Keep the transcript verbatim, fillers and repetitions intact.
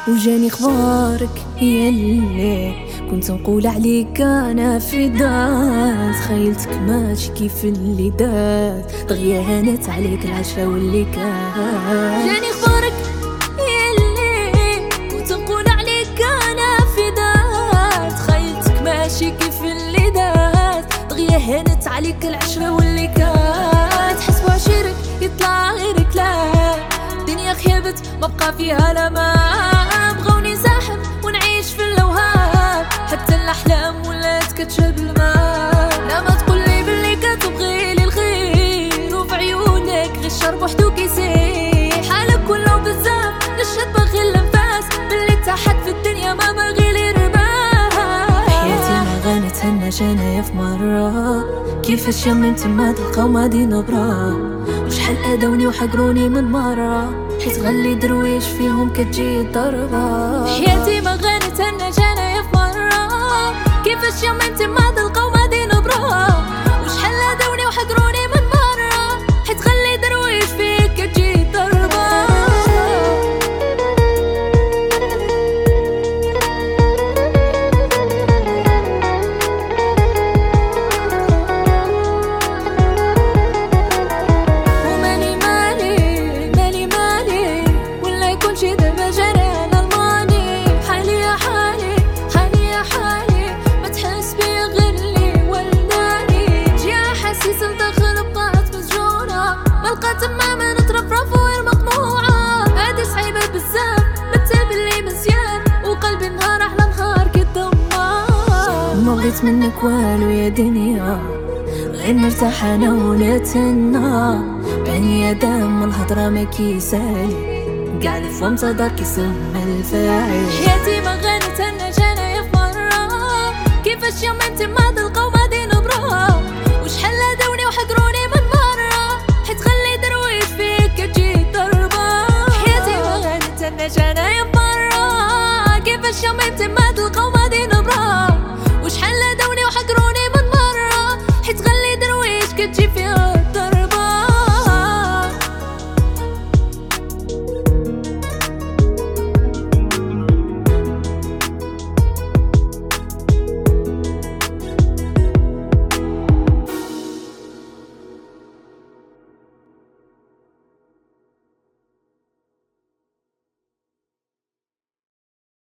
وجاني خبارك يلي كنت نقول عليك انا في دار، تخيلتك ماشي كيف اللي دات، دغيا هانت عليك العشرة واللي كان. جاني خبارك يلي كنت نقول عليك انا في دار، تخيلتك ماشي كيف اللي دات، دغيا هانت عليك العشرة واللي كان. تحسبوا عشيرك يطلع غيرك، لا الدنيا خيبت ما بقى فيها لا ما، بغوني ساحب ونعيش في اللوهان، حتى الاحلام ولات كتشرب الماء. لا ما تقولي باللي كتبغي لي الخير، وفي عيونك غير الشرب وحدو كيسير، حالك كله بزاف نشهد باغي الانفاس، باللي تحت في الدنيا ما باغي لي رباح. حياتي ما غنتهناش انايا في مرة، كيفاش يمنت ما تلقاو مادي نبرة، وشحال اذوني وحقروني من مرة، حيت غلي درويش فيهم كتجي الضربة. حياتي ما غنتهناش انايا في مرة، كيفاش يمنت ما تلقاو مادي نبرة، وشحال اذوني وحقروني من مرة، حيت غلي درويش فيك كتجي الضربة. تماما نترفرف وغير مقموعة، هادي صعيبة بزاف بتساب اللي مزيان، وقلبي نهار أحلى نهار كالدمار. ما بغيت منك والو يا دنيا، غير نرتاح انا ونتهنى، بني ادم الهضرة ما كيسالي، قاع اللي في ومتظهر كيسمى الفاعل. حياتي ما غنتهناش انايا في مرة، كيفاش يوم انت ما تلقاو مادي نبرة، وشحال اذوني وحقروني من مرة، حيت غلي درويش فيك كتجي الضربة. حياتي ما غنتهناش انايا في مرة، كيفاش يوم انت ما